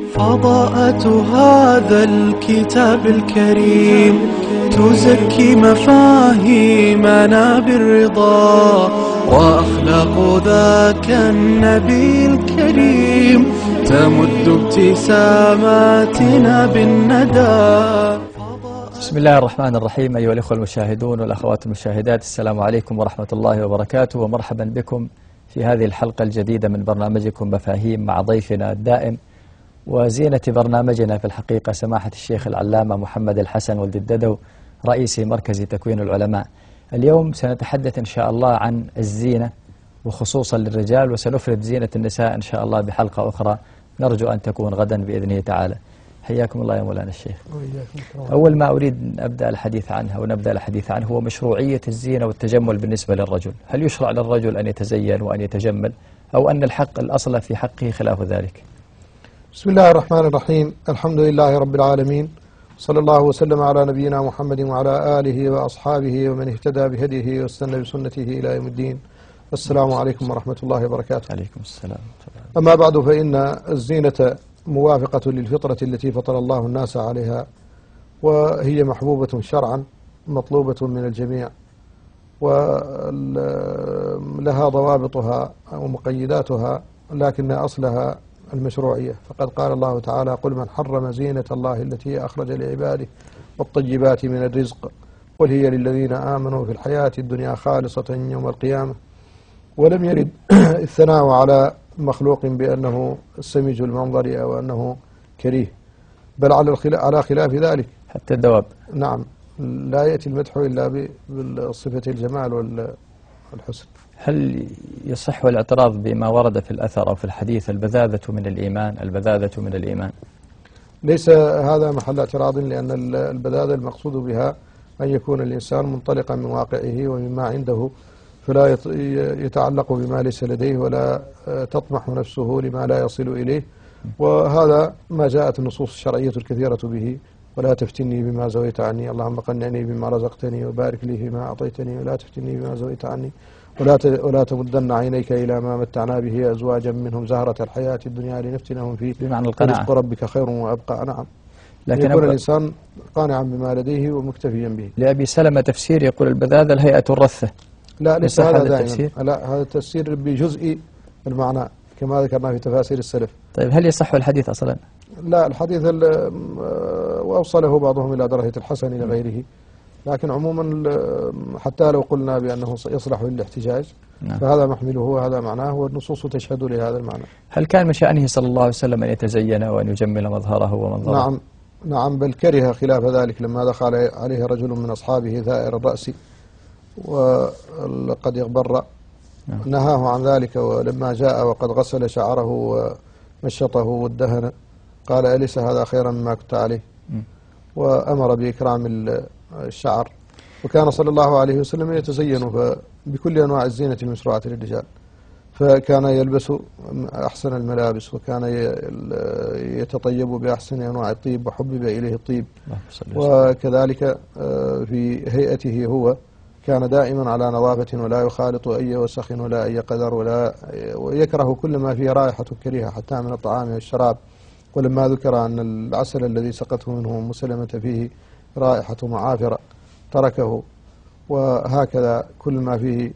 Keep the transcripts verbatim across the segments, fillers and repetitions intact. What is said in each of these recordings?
فضاءة هذا الكتاب الكريم تزكي مفاهيمنا بالرضا، وأخلاق ذاك النبي الكريم تمد ابتساماتنا بالندى. بسم الله الرحمن الرحيم. أيها الأخوة المشاهدون والأخوات المشاهدات، السلام عليكم ورحمة الله وبركاته، ومرحبا بكم في هذه الحلقة الجديدة من برنامجكم مفاهيم مع ضيفنا الدائم وزينة برنامجنا في الحقيقة سماحة الشيخ العلامة محمد الحسن ولد الددو، رئيس مركز تكوين العلماء. اليوم سنتحدث إن شاء الله عن الزينة وخصوصا للرجال، وسنفرد زينة النساء إن شاء الله بحلقة أخرى نرجو أن تكون غدا بإذنه تعالى. حياكم الله يا مولانا الشيخ. أول ما أريد أن أبدأ الحديث عنها ونبدأ الحديث عنه هو مشروعية الزينة والتجمل بالنسبة للرجل. هل يشرع للرجل أن يتزين وأن يتجمل، أو أن الحق الأصل في حقه خلاف ذلك؟ بسم الله الرحمن الرحيم. الحمد لله رب العالمين، صلى الله وسلم على نبينا محمد وعلى آله وأصحابه ومن اهتدى بهديه واستنى بسنته إلى يوم الدين. السلام عليكم ورحمة الله وبركاته. عليكم السلام. أما بعد، فإن الزينة موافقة للفطرة التي فطر الله الناس عليها، وهي محبوبة شرعا مطلوبة من الجميع، ولها ضوابطها ومقيداتها، لكن أصلها المشروعية. فقد قال الله تعالى: قل من حرم زينة الله التي أخرج لعباده والطيبات من الرزق قل هي للذين آمنوا في الحياة الدنيا خالصة يوم القيامة. ولم يرد الثناء على مخلوق بأنه سمج المنظر أو أنه كريه، بل على على خلاف ذلك حتى الدواب. نعم، لا يأتي المدح إلا بالصفة الجمال والحسن. هل يصح الاعتراض بما ورد في الأثر أو في الحديث البذاذة من الإيمان؟ البذاذة من الإيمان ليس هذا محل اعتراض، لأن البذاذة المقصود بها أن يكون الإنسان منطلقا من واقعه ومما عنده، فلا يتعلق بما ليس لديه، ولا تطمح نفسه لما لا يصل إليه. وهذا ما جاءت النصوص الشرعية الكثيرة به: ولا تفتني بما زويت عني، اللهم قنعني بما رزقتني وبارك لي فيما أعطيتني، ولا تفتني بما زويت عني، ولا ولا تمدن عينيك إلى ما متعنا به أزواجا منهم زهرة الحياة الدنيا لنفتنهم فيه، بمعنى القناعة. رزق ربك خير وأبقى. نعم، لكن يكون الإنسان قانعا بما لديه ومكتفيا به. لأبي سلمة تفسير يقول البذاذة الهيئة الرثة. لا، ليس هذا دائما. التفسير؟ لا، هذا التفسير بجزء المعنى كما ذكرنا في تفاسير السلف. طيب، هل يصح الحديث أصلا؟ لا، الحديث وأوصله بعضهم إلى درجة الحسن إلى غيره، لكن عموما حتى لو قلنا بأنه يصلح للاحتجاج، نعم، فهذا محمله وهذا معناه، والنصوص تشهد لهذا المعنى. هل كان من شأنه صلى الله عليه وسلم أن يتزين وأن يجمل مظهره ومنظره؟ نعم نعم، بل كره خلاف ذلك لما دخل عليه رجل من أصحابه ثائر الرأس وقد اغبر، نعم، نهاه عن ذلك. ولما جاء وقد غسل شعره ومشطه وادهن قال: أليس هذا خيرا مما كنت عليه؟ م. وأمر بإكرام الشعر. وكان صلى الله عليه وسلم يتزين بكل أنواع الزينة المشروعة للرجال، فكان يلبس أحسن الملابس، وكان يتطيب بأحسن أنواع الطيب وحبب إليه الطيب. وكذلك في هيئته هو كان دائما على نظافة، ولا يخالط أي وسخ ولا أي قدر، ولا ويكره كل ما فيه رائحة كريهة حتى من الطعام والشراب. ولما ذكر أن العسل الذي سقته منه أم سلمة فيه رائحة معافرة تركه، وهكذا كل ما فيه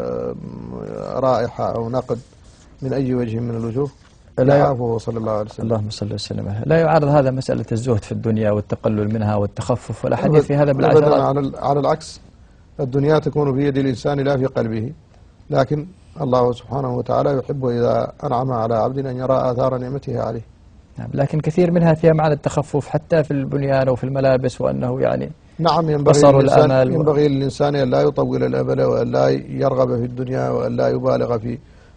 رائحة أو نقد من أي وجه من الوجوه لا يعرفه صلى الله عليه وسلم. اللهم صل وسلم. لا يعارض هذا مسألة الزهد في الدنيا والتقلل منها والتخفف، ولا حديث في هذا بالعشرات. على العكس، الدنيا تكون بيد الإنسان لا في قلبه، لكن الله سبحانه وتعالى يحب إذا أنعم على عبد أن يرى آثار نعمته عليه. نعم، لكن كثير منها فيها معنى التخفف حتى في البنيان وفي الملابس، وأنه يعني نعم ينبغي للإنسان, ينبغي للإنسان أن لا يطول الأمل، وأن لا يرغب في الدنيا، وأن لا يبالغ في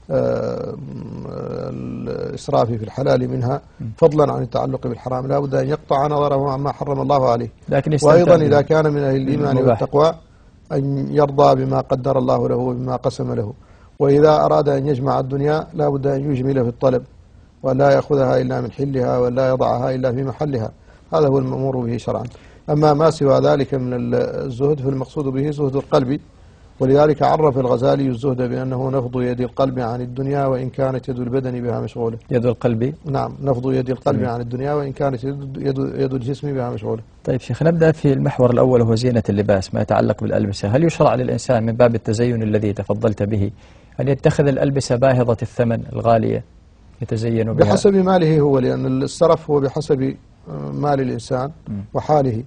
الإسراف في الحلال منها، فضلا عن التعلق بالحرام. لا بد أن يقطع نظره عما حرم الله عليه. لكن وأيضا إذا كان من أهل الإيمان والتقوى أن يرضى بما قدر الله له وبما قسم له. وإذا أراد أن يجمع الدنيا لا بد أن يجمل في الطلب، ولا يأخذها إلا من حلها، ولا يضعها إلا في محلها. هذا هو المأمور به شرعا. أما ما سوى ذلك من الزهد فالمقصود به زهد القلب، ولذلك عرف الغزالي الزهد بأنه نفض يد القلب عن الدنيا وإن كانت يد البدن بها مشغولة. يد القلب؟ نعم، نفض يد القلب جميل. عن الدنيا وإن كانت يد, يد, يد الجسم بها مشغولة. طيب شيخ، نبدأ في المحور الأول وهو زينة اللباس، ما يتعلق بالألبسة. هل يشرع للإنسان من باب التزين الذي تفضلت به أن يتخذ الألبسة باهظة الثمن الغالية يتزين بها؟ بحسب ماله هو، لأن السرف هو بحسب مال الإنسان م. وحاله،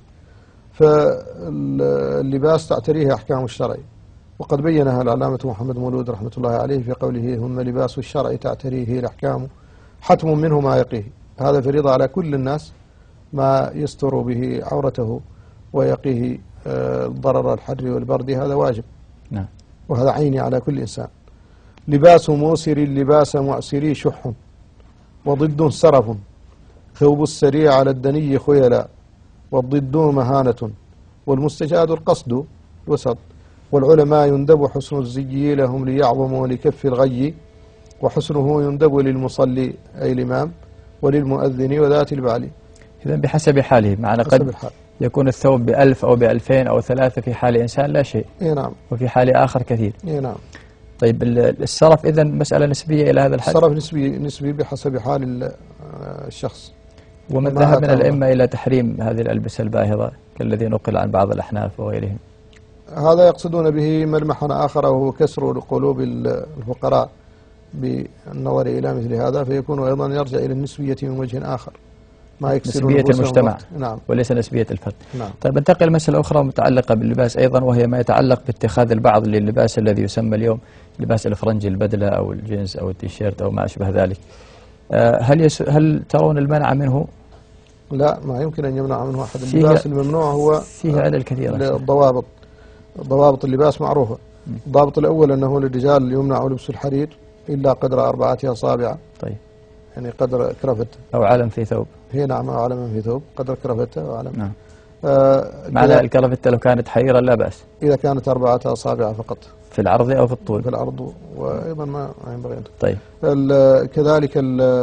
فاللباس تعتريه أحكام الشرع، وقد بينها العلامة محمد مولود رحمة الله عليه في قوله: هن لباس الشرع تعتريه الأحكام حتم منه ما يقيه. هذا فريضة على كل الناس، ما يستر به عورته ويقيه ضرر الحر والبرد، هذا واجب. نعم. وهذا عيني على كل إنسان. لباس موسر لباس معسري شح، وضد سرف، ثوب السريع على الدني خيلا، والضد مهانة، والمستجاد القصد الوسط، والعلماء يندب حسن الزي لهم ليعظموا لكف الغي، وحسنه يندب للمصلي أي الإمام وللمؤذن وذات البعل. إذن بحسب حاله، معنا قد يكون الثوب بألف أو بألفين أو ثلاثة في حال إنسان لا شيء. إيه نعم. وفي حال آخر كثير. إيه نعم. طيب السرف إذن مسألة نسبية إلى هذا الحد؟ السرف نسبي نسبي بحسب حال الشخص. ومن ذهب من الأئمة إلى تحريم هذه الألبسة الباهظة كالذي نقل عن بعض الأحناف وغيرهم؟ هذا يقصدون به ملمحا آخر، وهو كسر قلوب الفقراء بالنظر إلى مثل هذا، فيكون أيضا يرجع إلى النسبية من وجه آخر، ما يكسر نسبية المجتمع. نعم. وليس نسبية الفرد. نعم. طيب انتقل مسألة أخرى متعلقة باللباس أيضا، وهي ما يتعلق باتخاذ البعض للباس الذي يسمى اليوم لباس الفرنجي، البدلة أو الجينز أو التيشيرت أو ما أشبه ذلك. هل يس... هل ترون المنع منه؟ لا، ما يمكن أن يمنع منه أحد. اللباس الممنوع هو فيه علل كثيرة. الضوابط ضوابط اللباس معروفة. الضابط الأول أنه للرجال يمنع لبس الحرير إلا قدر أربعة أصابع. طيب. يعني قدر كرفته. أو علم في ثوب. هي نعم، أو علم في ثوب قدر كرفته أو علم. نعم. آه معنى الكرفتة لو كانت حريرا لا بأس. إذا كانت أربعة أصابع فقط. في العرض أو في الطول؟ في العرض، وأيضا ما ينبغي. طيب. كذلك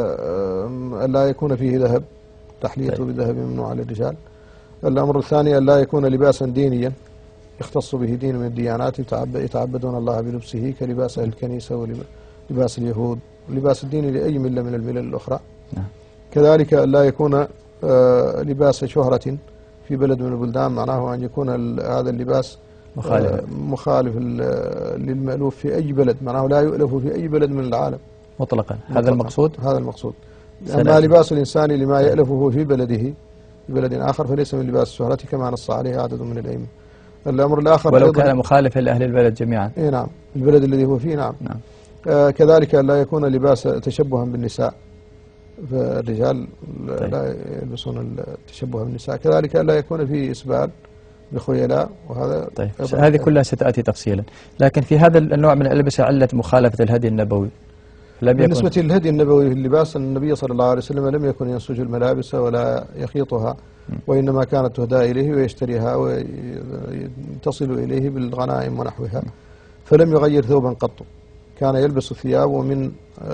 لا يكون فيه ذهب، تحليته طيب. بالذهب ممنوع للرجال. الأمر الثاني أن لا يكون لباسا دينيا يختص به دين من الديانات يتعبدون الله بلبسه، كلباس أهل الكنيسة ولباس اليهود، ولباس الدين لأي ملة من الملل الأخرى. نعم. كذلك لا يكون لباس شهرة في بلد من البلدان، معناه أن يكون هذا اللباس مخالف, مخالف للمألوف في أي بلد، معناه لا يؤلف في أي بلد من العالم مطلقا. هذا المقصود؟ هذا المقصود. أما لباس الإنسان لما يألفه في بلده في بلد آخر فليس من لباس الشهرة كما نص عليه عدد من الأئمة. الأمر الآخر ولو كان مخالفا لأهل البلد جميعا. إيه نعم، البلد الذي هو فيه. نعم, نعم. آه كذلك لا يكون لباس تشبها بالنساء، فالرجال طيب. لا يلبسون التشبه بالنساء. كذلك لا يكون فيه إسبال بخيلاء، وهذا طيب. هذه كلها ستأتي تفصيلا، لكن في هذا النوع من الألبسة علة مخالفة الهدي النبوي. بالنسبة للهدي النبوي في اللباس، النبي صلى الله عليه وسلم لم يكن ينسج الملابس ولا يخيطها، وإنما كانت تهدى إليه ويشتريها ويتصل إليه بالغنائم ونحوها، فلم يغير ثوبا قط. كان يلبس الثياب، ومن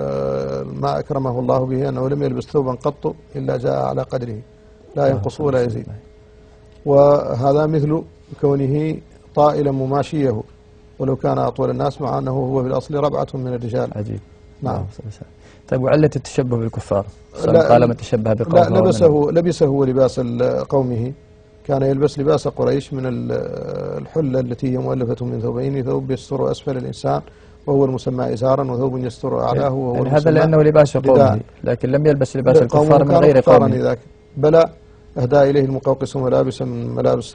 ما أكرمه الله به أنه لم يلبس ثوبا قط إلا جاء على قدره لا ينقص ولا يزيد. وهذا مثل كونه طائلا مماشيه ولو كان أطول الناس، مع أنه هو في الأصل ربعة من الرجال. عجيب. نعم. طيب وعلة التشبه بالكفار؟ طالما تشبه بقومه. لا، لبسه لبسه هو لباس قومه، كان يلبس لباس قريش من الحلة التي هي مؤلفة من ثوبين، ثوب يستر أسفل الإنسان وهو المسمى إزارا، وثوب يستر أعلاه وهو يعني هذا لأنه لباس قومه، لكن لم يلبس لباس الكفار من غير قومه. بلى أهدى إليه المقوقس ملابسا من ملابس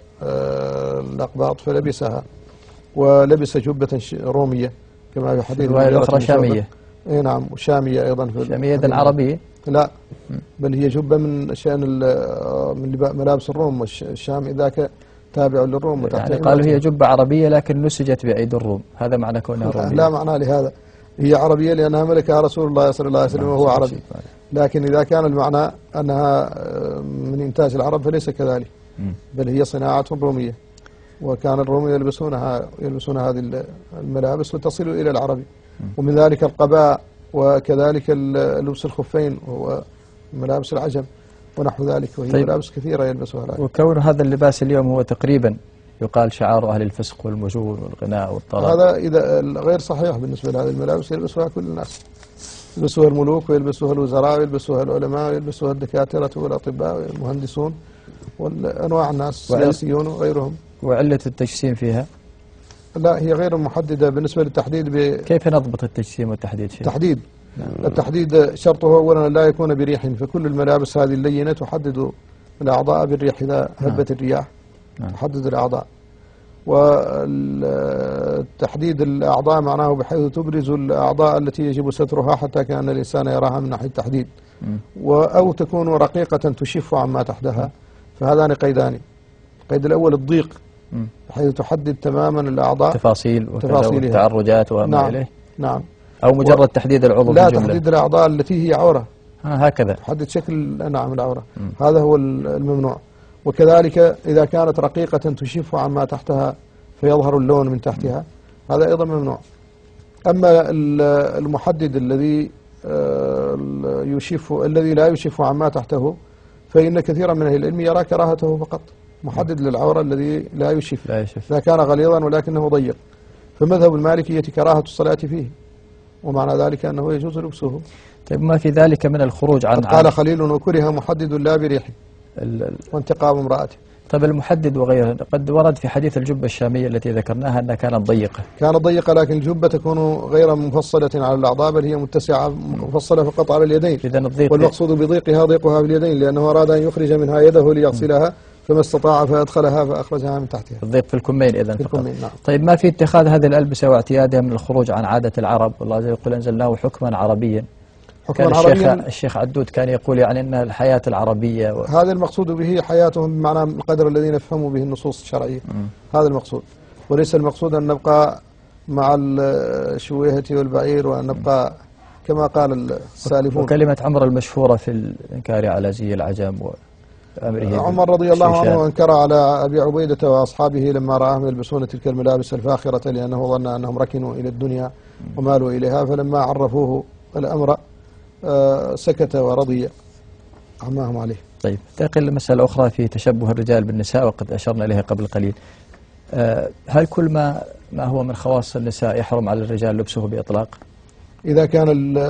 الأقباط فلبسها، ولبس جبة رومية كما في حديث الرواية الأخرى شامية. اي نعم، وشامية أيضا. في شامية عربية؟ لا، بل هي جبة من شأن من ملابس الروم. الشام ذاك تابع للروم. يعني قالوا هي جبة عربية لكن نسجت بأيدي الروم، هذا معنى كونها رومية؟ لا معنى لهذا، هي عربية لأنها ملكها رسول الله صلى الله عليه وسلم وهو عربي، لكن إذا كان المعنى أنها من إنتاج العرب فليس كذلك، بل هي صناعة رومية، وكان الروم يلبسونها يلبسون هذه الملابس وتصل إلى العربي. ومن ذلك القباء، وكذلك لبس الخفين وهو ملابس العجم ونحو ذلك، وهي طيب. ملابس كثيرة يلبسها العجم. وكون هذا اللباس اليوم هو تقريبا يقال شعار أهل الفسق والمجون والغناء والطرب. هذا إذا غير صحيح بالنسبة لهذه الملابس، يلبسها كل الناس، يلبسوها الملوك ويلبسوها الوزراء ويلبسوها العلماء ويلبسوها الدكاترة والأطباء والمهندسون والأنواع الناس السياسيون وغيرهم. وعلة التجسيم فيها؟ لا، هي غير محددة بالنسبة للتحديد. ب... كيف نضبط التجسيم والتحديد شيء؟ تحديد نعم. التحديد شرطه أولا لا يكون بريح، فكل الملابس هذه اللينة تحدد الأعضاء بالريح، إذا هبت نعم. الرياح نعم. تحدد الأعضاء. والتحديد الأعضاء معناه بحيث تبرز الأعضاء التي يجب سترها حتى كأن الإنسان يراها من ناحية التحديد، أو تكون رقيقة تشف عما تحتها، فهذان قيدان. القيد الأول الضيق بحيث تحدد تماما الأعضاء تفاصيل والتعرجات وما نعم. إليه نعم. أو مجرد و... تحديد العضو لا، تحديد الأعضاء التي هي عورة هكذا، تحدد شكل نعم العورة، م. هذا هو الممنوع. وكذلك إذا كانت رقيقة تشف عما تحتها فيظهر اللون من تحتها، هذا أيضا ممنوع. أما المحدد الذي يشف الذي لا يشف عما تحته، فإن كثيرا من أهل العلم يرى كراهته فقط. محدد للعورة الذي لا يشف لا يشف إذا كان غليظا ولكنه ضيق، فمذهب المالكية كراهة الصلاة فيه، ومعنى ذلك أنه يجوز لبسه. طيب ما في ذلك من الخروج عن قال خليل وكره محدد لا بريح وانتقام امرأته. طيب المحدد وغيره، قد ورد في حديث الجبة الشامية التي ذكرناها أنها كانت ضيقة. كانت ضيقة، لكن الجبة تكون غير مفصلة على الأعضاء، بل هي متسعة مفصلة فقط على اليدين. إذن الضيق والمقصود بضيقها ضيقها باليدين، لأنه أراد أن يخرج منها يده ليغسلها فما استطاع فأدخلها فأخرجها من تحتها. الضيق في الكمين إذن في فقط. الكمين نعم. طيب ما في اتخاذ هذه الألبسة واعتيادها من الخروج عن عادة العرب؟ والله يقول أنزلناه حكما عربيا. كان الشيخ, الشيخ عدود كان يقول يعني أن الحياة العربية و... هذا المقصود به حياتهم بمعنى القدر الذي نفهموا به النصوص الشرعية. م. هذا المقصود، وليس المقصود أن نبقى مع الشويهة والبعير وأن نبقى كما قال السالفون. وكلمة عمر المشهورة في الإنكار على زي العجم وأمره. عمر رضي الله عنه أنكر على أبي عبيدة وأصحابه لما رآهم يلبسون تلك الملابس الفاخرة، لأنه ظن أنهم ركنوا إلى الدنيا ومالوا إليها، فلما عرفوه الأمر آه سكت ورضي عماهم عليه. طيب تقل مسألة أخرى في تشبه الرجال بالنساء وقد أشرنا إليها قبل قليل. آه هل كل ما ما هو من خواص النساء يحرم على الرجال لبسه بإطلاق؟ إذا كان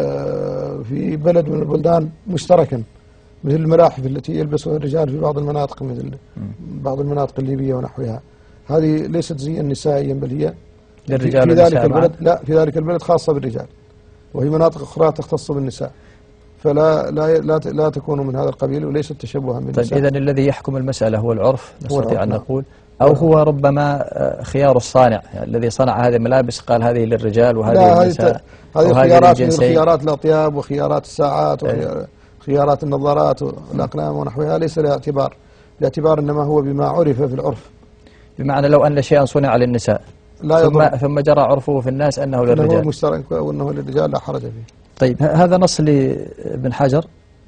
في بلد من البلدان مشتركا، مثل الملاحف التي يلبسها الرجال في بعض المناطق، مثل بعض المناطق الليبية ونحوها، هذه ليست زيا نسائيا بل هي للرجال في ذلك البلد. لا، في ذلك البلد خاصة بالرجال، وهي مناطق أخرى تختص بالنساء، فلا لا لا, لا تكون من هذا القبيل وليست تشبها بالنساء. طيب إذن الذي يحكم المسألة هو العرف نستطيع أن نعم. نقول، أو هو ربما خيار الصانع يعني الذي صنع هذه الملابس قال هذه للرجال وهذه للنساء. هذه خيارات مثل خيارات الأطياب وخيارات الساعات وخيارات النظارات والأقلام ونحوها، ليس لها اعتبار، الاعتبار إنما هو بما عرف في العرف. بمعنى لو أن شيئا صنع للنساء لا ثم, ثم جرى عرفه في الناس أنه للرجال، أنه مشترك وأنه للرجال لا حرج فيه. طيب هذا نص لابن حجر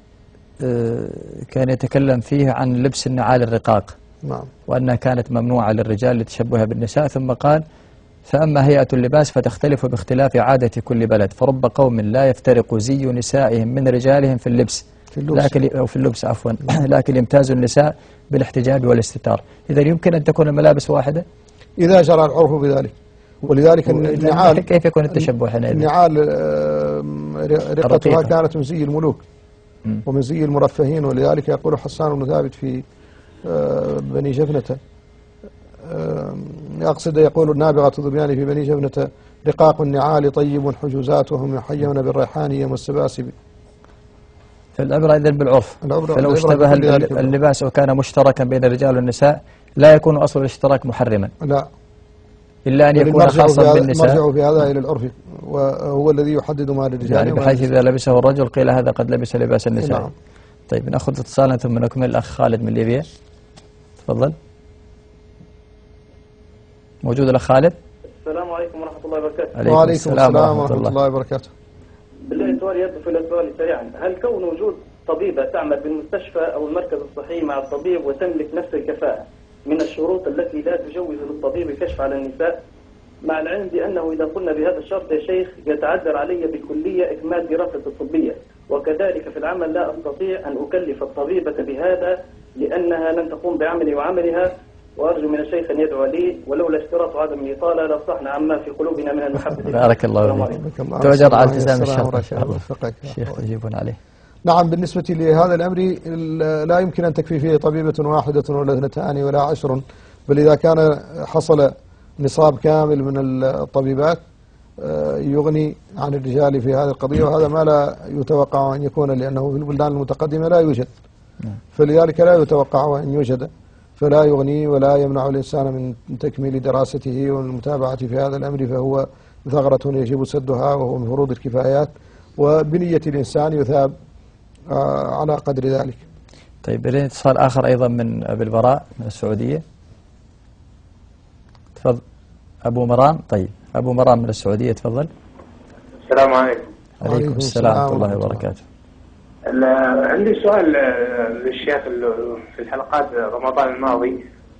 كان يتكلم فيه عن لبس النعال الرقاق، نعم، وأنها كانت ممنوعة للرجال لتشبهها بالنساء، ثم قال فأما هيئة اللباس فتختلف باختلاف عادة كل بلد، فرب قوم لا يفترق زي نسائهم من رجالهم في اللبس في اللبس لكن أو في اللبس عفوا لكن يمتاز النساء بالاحتجاب والاستتار. إذا يمكن أن تكون الملابس واحدة إذا جرى العرف بذلك. ولذلك النعال كيف يكون التشبه حينئذ؟ النعال رقتها كانت من زي الملوك م. ومن زي المرفهين، ولذلك يقول حسان بن ثابت في بني جفنة، أقصد يقول النابغة ظبيان في بني جفنة: رقاق النعال طيب حجوزاتهم يحيون بالريحان والسباسب. فالعبرة إذن بالعرف، فلو اشتبه اللباس وكان مشتركا بين الرجال والنساء لا يكون أصل الاشتراك محرما، لا، إلا أن يكون خاصا بالنساء. المرجع في هذا إلى العرف، وهو الذي يحدد ما للرجال يعني بحيث إذا لبسه الرجل قيل هذا قد لبس لباس النساء. نعم. طيب نأخذ اتصالا ثم نكمل. الأخ خالد من ليبيا، تفضل. موجود الأخ خالد؟ السلام عليكم ورحمة الله وبركاته. عليكم وعليكم السلام, السلام ورحمة الله وبركاته. بالله سؤال يبدو في السؤال سريعا: هل كون وجود طبيبة تعمل بالمستشفى أو المركز الصحي مع الطبيب وتملك نفس الكفاءة من الشروط التي لا تجوز للطبيب الكشف على النساء؟ مع العلم بأنه إذا قلنا بهذا الشرط يا شيخ يتعذر علي بالكلية إكمال دراسة الطبية، وكذلك في العمل لا أستطيع أن أكلف الطبيبة بهذا لأنها لن تقوم بعملي وعملها، وأرجو من الشيخ أن يدعو لي، ولولا اشتراط عدم الإطالة لصحنا عما في قلوبنا من المحبة. بارك الله فيك. تؤجر على التزام الشرط إن شاء الله. الشيخ تجيبون عليه. نعم، بالنسبة لهذا الأمر لا يمكن أن تكفي فيه طبيبة واحدة ولا اثنتان ولا عشر، بل إذا كان حصل نصاب كامل من الطبيبات يغني عن الرجال في هذه القضية، وهذا ما لا يتوقع أن يكون، لأنه في البلدان المتقدمة لا يوجد، فلذلك لا يتوقع أن يوجد، فلا يغني ولا يمنع الإنسان من تكميل دراسته والمتابعة في هذا الأمر، فهو ثغرة يجب سدها، وهو من فروض الكفايات، وبنية الإنسان يثاب على قدر ذلك. طيب، لدينا اتصال آخر أيضا من أبي البراء من السعودية. تفضل أبو مرام. طيب أبو مرام من السعودية، تفضل. السلام عليكم. عليكم السلام ورحمة الله وبركاته. عندي سؤال للشيخ. في الحلقات رمضان الماضي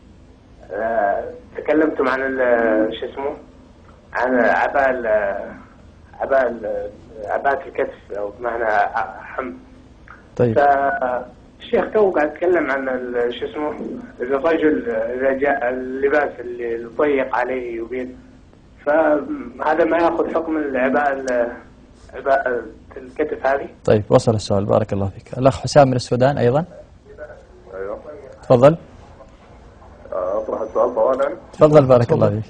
تكلمتم عن شو اسمه عن عباء عباء عباءة الكتف، أو بمعنى حمل. طيب. فالشيخ تو قاعد يتكلم عن شو اسمه الرجل إذا جاء اللباس اللي ضيق عليه يبين، فهذا ما يأخذ حكم العباءة عباءة الكتف هذه. طيب، وصل السؤال، بارك الله فيك. الأخ حسام من السودان أيضا. أيوه تفضل. أطرح السؤال طبعا. تفضل بارك الله فيك.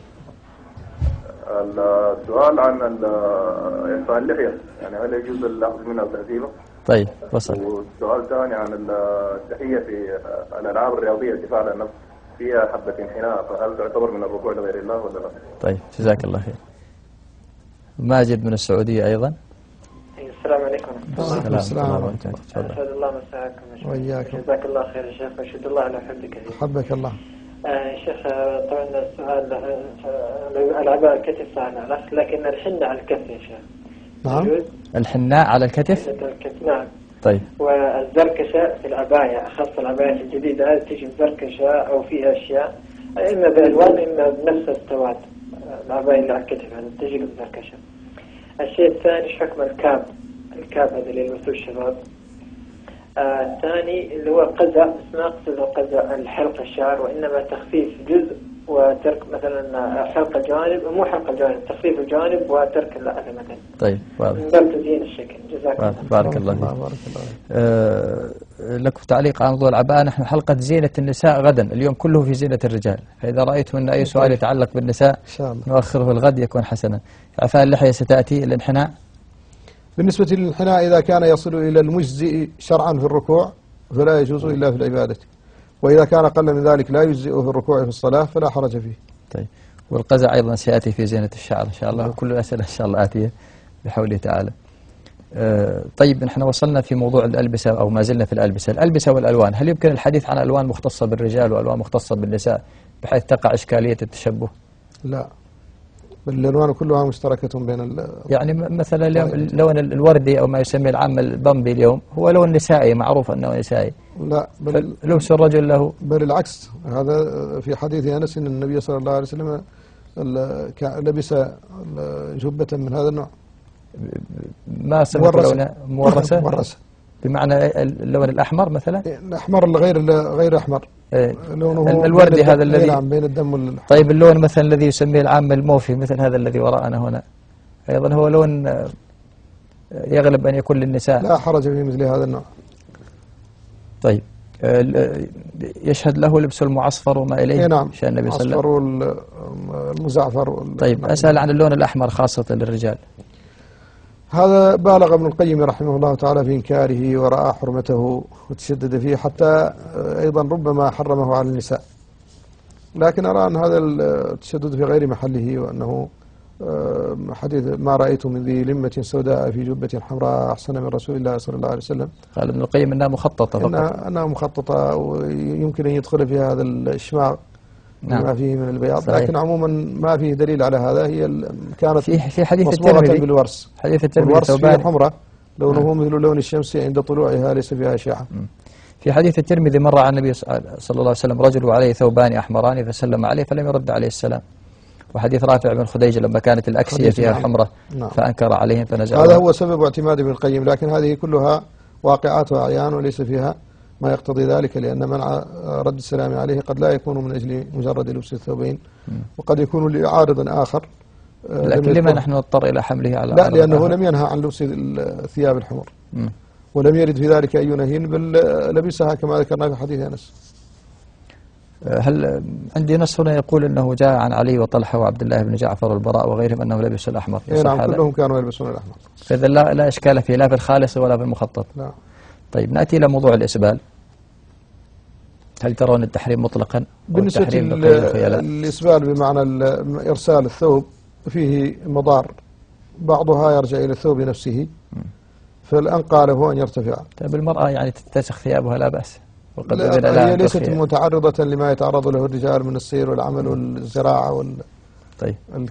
السؤال عن إعفاء اللحية، يعني هل يجوز الأخذ منها وتهذيبه؟ طيب، وصل. والسؤال الثاني عن التحية في الألعاب الرياضية، الدفاع عن النفس فيها حبة انحناء، فهل تعتبر من الركوع لغير الله ولا لا؟ طيب، جزاك الله خير. ماجد من السعودية أيضا. السلام عليكم. السلام ورحمة الله وبركاته. تفضل. أسعد الله مساءكم. وإياكم. جزاك الله خير يا شيخ، وأشهد الله على حبك. حبك الله. آه شيخ، طبعا السؤال العباءة الكتف سألنا الأخ، لكن الحنة على الكتف يا شيخ. نعم. الحناء على الكتف. الكتف نعم. طيب. والزركشة في العباية، أخص العبايات الجديدة هذه تيجي بزركشة أو فيها أشياء، إما بألوان إما بنفس السواد. العباية اللي على الكتف هذه تيجي بزركشة. الشيء الثاني ايش حكم الكاب؟ الكاب هذا اللي يلبسوه الشباب. آه الثاني اللي هو قزع، بس ما اقصد قزع الحلق الشعر، وانما تخفيف جزء وترك مثلا حلقه جانب، مو حلقه جانب، تخفيف الجانب وترك الاذى مثلا. طيب، واضح. من باب تزيين الشكل. جزاك الله. بارك الله فيك. آه لكم تعليق عن موضوع العباءة. نحن حلقة زينة النساء غدا، اليوم كله في زينة الرجال، فإذا رأيتم أن أي سؤال يتعلق بالنساء إن شاء الله نؤخره الغد يكون حسنا. عفاء اللحية ستأتي. الانحناء بالنسبة للانحناء إذا كان يصل إلى المجزئ شرعا في الركوع فلا يجوز إلا في العبادة، وإذا كان أقل من ذلك لا يجزئ في الركوع في الصلاة فلا حرج فيه. طيب، والقزع أيضا سيأتي في زينة الشعر إن شاء الله، وكل الأسئلة إن شاء الله آتية بحوله تعالى. آه طيب، نحن وصلنا في موضوع الألبسة أو ما زلنا في الألبسة. الألبسة والألوان، هل يمكن الحديث عن ألوان مختصة بالرجال وألوان مختصة بالنساء بحيث تقع إشكالية التشبه؟ لا، بل الألوان كلها مشتركة بين ال يعني مثلا اللون الوردي أو ما يسمى العام البامبي اليوم هو لون نسائي، معروف أنه نسائي. لا، بل لبس الرجل له، بل العكس. هذا في حديث أنس أن النبي صلى الله عليه وسلم لبس جبة من هذا النوع. ما سمعت لونه مورسة؟ مورسة بمعنى اللون الأحمر مثلا؟ الأحمر غير غير أحمر. إيه. لونه الوردي هذا الذي نعم بين الدم وال... طيب، اللون مثلا الذي يسميه العام الموفي مثل هذا الذي وراءنا هنا أيضا هو لون يغلب أن يكون للنساء. لا حرج في مثل هذا النوع. طيب، يشهد له لبس المعصفر وما إليه؟ نعم، شأن النبي صلى الله عليه وسلم. المعصفر والمزعفر وال... طيب، أسأل عن اللون الأحمر خاصة للرجال. هذا بالغ ابن القيم رحمه الله تعالى في إنكاره ورأى حرمته وتشدد فيه، حتى أيضا ربما حرمه على النساء، لكن أرى أن هذا التشدد في غير محله، وأنه حديث ما رأيت من ذي لمة سوداء في جبة حمراء أحسن من رسول الله صلى الله عليه وسلم. قال ابن القيم أنها مخططة فقط. إنها, إنها مخططة ويمكن أن يدخل فيها هذا الإشماع نعم. ما فيه من البياض، صحيح. لكن عموما ما فيه دليل على هذا. هي كانت في في حديث الترمذي بالورس، حديث الترمذي الورس فيه حمرة لونه مثل لون الشمس عند طلوعها ليس فيها أشعة. في حديث الترمذي مر على النبي صلى الله عليه وسلم رجل وعليه ثوبان أحمران فسلم عليه فلم يرد عليه السلام. وحديث رافع بن خديج لما كانت الأكسية فيها حمرة نعم. فأنكر عليهم فنزعوا. هذا هو سبب اعتماد ابن القيم، لكن هذه كلها واقعات وأعيان وليس فيها ما يقتضي ذلك، لأن منع رد السلام عليه قد لا يكون من أجل مجرد لبس الثوبين، وقد يكون لعارض آخر. لكن لما نحن نضطر إلى حمله على لا، لأنه لم ينهى عن لبس الثياب الحمر، م. ولم يرد في ذلك أي نهي، بل لبسها كما ذكرنا في حديث أنس. هل عندي نص هنا يقول أنه جاء عن علي وطلحة وعبد الله بن جعفر والبراء وغيرهم أنهم لبسوا الأحمر؟ نعم، كلهم كانوا يلبسون الأحمر. فإذا لا, لا إشكال فيه لا في الخالص ولا في المخطط. لا. طيب نأتي إلى موضوع الإسبال. هل ترون التحريم مطلقا؟ بالنسبة للإسبال بمعنى إرسال الثوب فيه مضار، بعضها يرجع إلى الثوب نفسه، فالأنقى له أن يرتفع. طيب المرأة يعني تتسخ ثيابها لا بأس؟ وقد لا، هي ليست متعرضة لما يتعرض له الرجال من السير والعمل والزراعة والكد. طيب.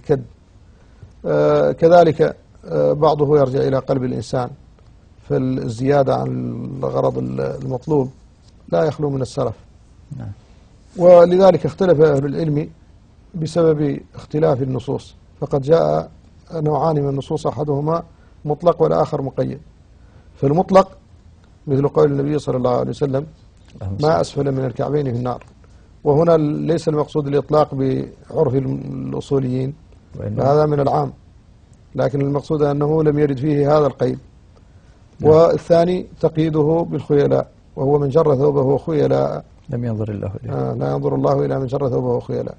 آه كذلك آه بعضه يرجع إلى قلب الإنسان، فالزيادة عن الغرض المطلوب لا يخلو من السرف. نعم. ولذلك اختلف أهل العلم بسبب اختلاف النصوص، فقد جاء نوعان من النصوص، أحدهما مطلق والآخر مقيد. فالمطلق مثل قول النبي صلى الله عليه وسلم: ما أسفل من الكعبين في النار. وهنا ليس المقصود الإطلاق بعرف الأصوليين، فهذا من العام، لكن المقصود أنه لم يرد فيه هذا القيد. والثاني تقييده بالخيلاء، وهو من جر ثوبه خيلاء لم ينظر الله إليه. آه لا ينظر الله إلى من جر ثوبه خيلاء.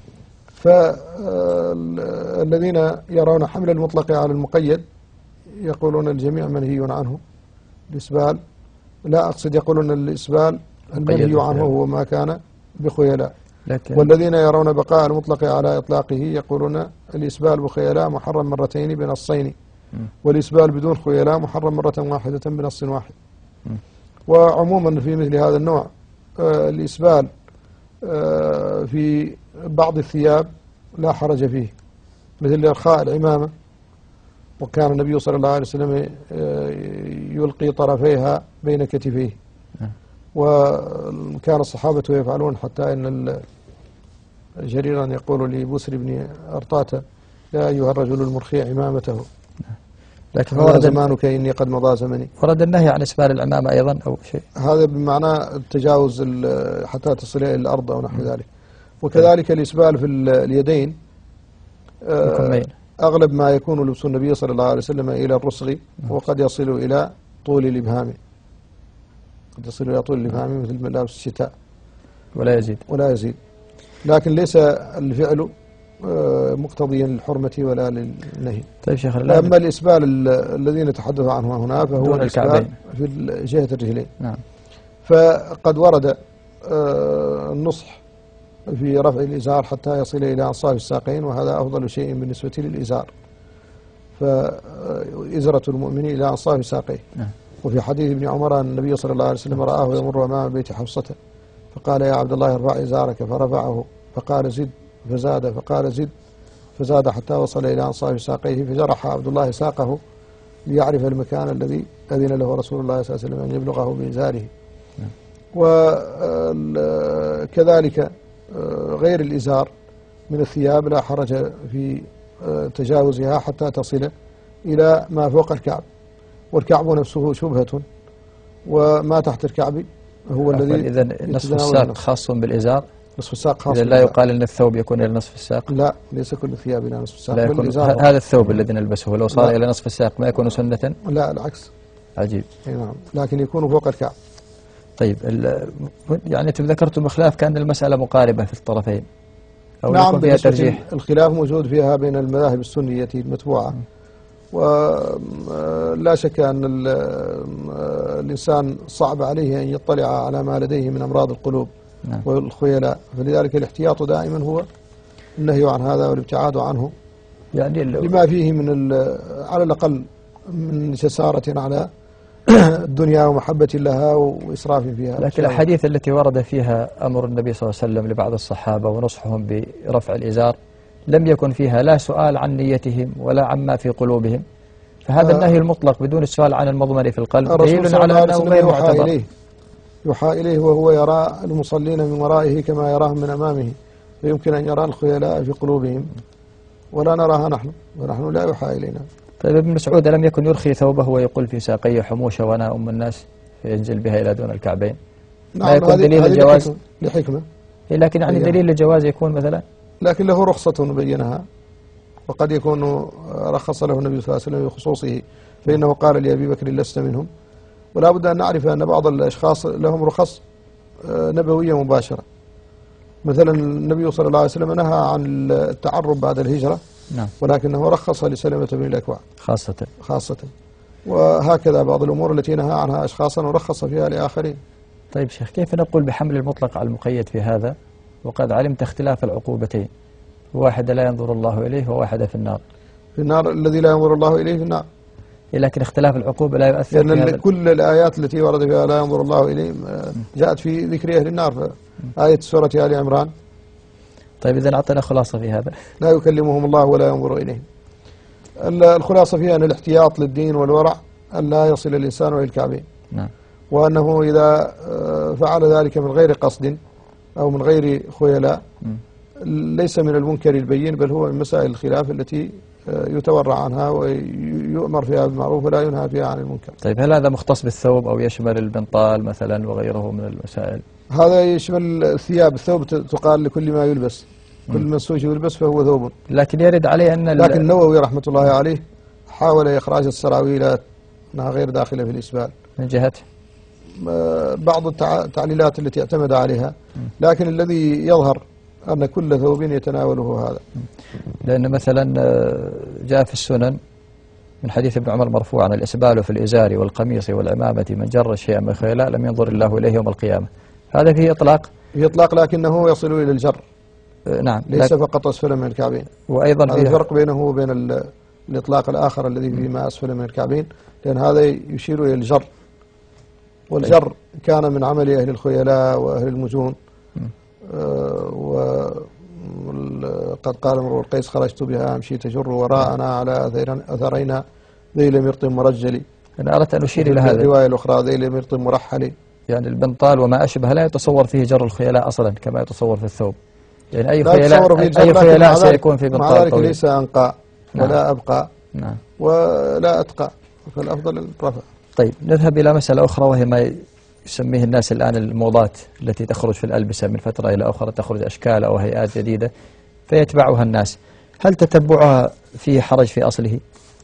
فالذين يرون حمل المطلق على المقيد يقولون الجميع منهي عنه الإسبال. لا أقصد، يقولون الإسبال المنهي عنه هو ما كان بخيلاء. والذين يرون بقاء المطلق على إطلاقه يقولون الإسبال بخيلاء محرم مرتين بنصين، والإسبال بدون خيلاء محرم مرة واحدة بنص واحد. وعموما في مثل هذا النوع آه الإسبال آه في بعض الثياب لا حرج فيه، مثل إرخاء العمامة، وكان النبي صلى الله عليه وسلم يلقي طرفيها بين كتفيه، وكان الصحابة يفعلون، حتى إن جريرا يقول لبسر بن أرطاة: يا أيها الرجل المرخي عمامته، لكن ورد زمانك إني قد مضى زمني. ورد النهي عن إسبال العمامة أيضا أو شيء؟ هذا بمعنى التجاوز حتى تصل إلى الأرض أو نحو ذلك. وكذلك الإسبال في اليدين آه أغلب ما يكون لبس النبي صلى الله عليه وسلم إلى الرسغ، وقد يصل إلى طول الإبهام، قد يصل إلى طول الإبهام مثل ملابس الشتاء، ولا يزيد ولا يزيد. لكن ليس الفعل مقتضيا للحرمة ولا للنهي. طيب شيخ، أما الإسبال الذين نتحدث عنه هنا فهو الإسبال في جهة الرجلين. نعم. فقد ورد النصح في رفع الإزار حتى يصل إلى أنصاف الساقين، وهذا أفضل شيء بالنسبة للإزار، فإزرة المؤمن إلى أنصاف ساقيه. وفي حديث ابن عمر أن النبي صلى الله عليه وسلم رآه يمر أمام بيت حفصة فقال: يا عبد الله ارفع إزارك، فرفعه فقال: زد، فزاد، فقال: زد، فزاد، حتى وصل إلى أنصاف ساقيه، فجرح عبد الله ساقه ليعرف المكان الذي أذن له رسول الله صلى الله عليه وسلم أن يبلغه بإزاره. وكذلك غير الإزار من الثياب لا حرج في تجاوزها حتى تصل إلى ما فوق الكعب، والكعب نفسه شبهة، وما تحت الكعب هو الذي إذا نصف الساق خاص بالإزار، نصف الساق خاص. إذا لا يقال أن الثوب يكون إلى نصف الساق؟ لا، ليس كل الثياب إلى نصف الساق. لا يكون هذا الثوب الذي نلبسه لو صار لا. إلى نصف الساق ما يكون سنة؟ لا، العكس. عجيب. نعم، لكن يكون فوق الكعب. طيب يعني ذكرتم خلاف كأن المسألة مقاربة في الطرفين، أو نعم، يكون فيها ترجيح؟ الخلاف موجود فيها بين المذاهب السنية المتبوعة، ولا شك أن الإنسان صعب عليه أن يطلع على ما لديه من أمراض القلوب نعم. والخيلاء، فلذلك الاحتياط دائما هو النهي عن هذا والابتعاد عنه، يعني لما فيه من على الأقل من جسارة على الدنيا ومحبة لها وإسراف فيها. لكن الأحاديث التي ورد فيها أمر النبي صلى الله عليه وسلم لبعض الصحابة ونصحهم برفع الإزار لم يكن فيها لا سؤال عن نيتهم ولا عما في قلوبهم، فهذا آه النهي المطلق بدون السؤال عن المضمر في القلب دليل على أنه غير معتبر. إليه يوحى إليه وهو يرى المصلين من ورائه كما يراهم من أمامه، فيمكن أن يرى الخيلاء في قلوبهم ولا نراها نحن، ونحن لا يوحى إلينا. طيب ابن مسعود لم يكن يرخي ثوبه ويقول في ساقي حموشة وأنا أم الناس؟ ينزل بها إلى دون الكعبين. نعم ما يكون دليل الجواز لحكمة، لكن يعني دليل الجواز يكون مثلا، لكن له رخصة نبينها، وقد يكون رخص له النبي صلى الله عليه وسلم بخصوصه، فإنه قال لأبي بكر لست منهم. ولا بد أن نعرف أن بعض الأشخاص لهم رخص نبوية مباشرة. مثلا النبي صلى الله عليه وسلم نهى عن التعرب بعد الهجرة، نعم، ولكنه رخص لسلمة بن الأكوع خاصة خاصة. وهكذا بعض الأمور التي نهى عنها أشخاصا ورخص فيها لآخرين. طيب شيخ، كيف نقول بحمل المطلق على المقيد في هذا وقد علمت اختلاف العقوبتين؟ واحدة لا ينظر الله إليه وواحدة في النار. في النار الذي لا ينظر الله إليه في النار، لكن اختلاف العقوبة لا يؤثر لأن في هذا. كل الآيات التي ورد فيها لا ينظر الله إليه جاءت في ذكر أهل النار، آية سورة آل عمران. طيب إذن أعطنا خلاصة في هذا. لا يكلمهم الله ولا ينظر إليهم. الخلاصة فيها أن الاحتياط للدين والورع أن لا يصل الإنسان إلى الكعبين، نعم، وأنه إذا فعل ذلك من غير قصد أو من غير خيلاء ليس من المنكر البين، بل هو من مسائل الخلاف التي يتورع عنها ويؤمر فيها بالمعروف ولا ينهى فيها عن المنكر. طيب هل هذا مختص بالثوب أو يشمل البنطال مثلا وغيره من المسائل؟ هذا يشمل الثياب. الثوب تقال لكل ما يلبس، كل منسوج يلبس فهو ثوب. لكن يرد عليه أن لكن النووي رحمة الله عليه حاول إخراج السراويل أنها غير داخلة في الإسبال من جهة بعض التعليلات التي اعتمد عليها، لكن الذي يظهر أن كل ثوب يتناوله هذا. لأن مثلا جاء في السنن من حديث ابن عمر مرفوعا: الإسبال في الإزار والقميص والعمامة من جر شيئا من خيلاء لم ينظر الله إليه يوم القيامة. هذا فيه إطلاق، فيه إطلاق لكنه يصل إلى الجر، نعم، ليس فقط أسفل من الكعبين. وأيضا هذا الفرق بينه وبين الإطلاق الآخر الذي فيما أسفل من الكعبين، لأن هذا يشير إلى الجر، والجر كان من عمل أهل الخيلاء وأهل المجون. آه وقد قال امرؤ القيس: خرجت بها أمشي تجر وراءنا على أثرينا ذيل مرط مرجل. أنا أردت أن أشير إلى هذا. الرواية الأخرى: ذيل مرط مرحل. يعني البنطال وما أشبه لا يتصور فيه جر الخيلاء أصلا كما يتصور في الثوب. يعني أي خيلاء أي خيلاء سيكون في بنطال مع ذلك طويل. ليس أنقى ولا نعم. أبقى نعم. ولا أتقى، فالأفضل الرفع. طيب نذهب إلى مسألة أخرى، وهي ما يسميه الناس الآن الموضات التي تخرج في الألبسة من فترة إلى أخرى، تخرج أشكال أو هيئات جديدة فيتبعها الناس. هل تتبعها فيه حرج في أصله؟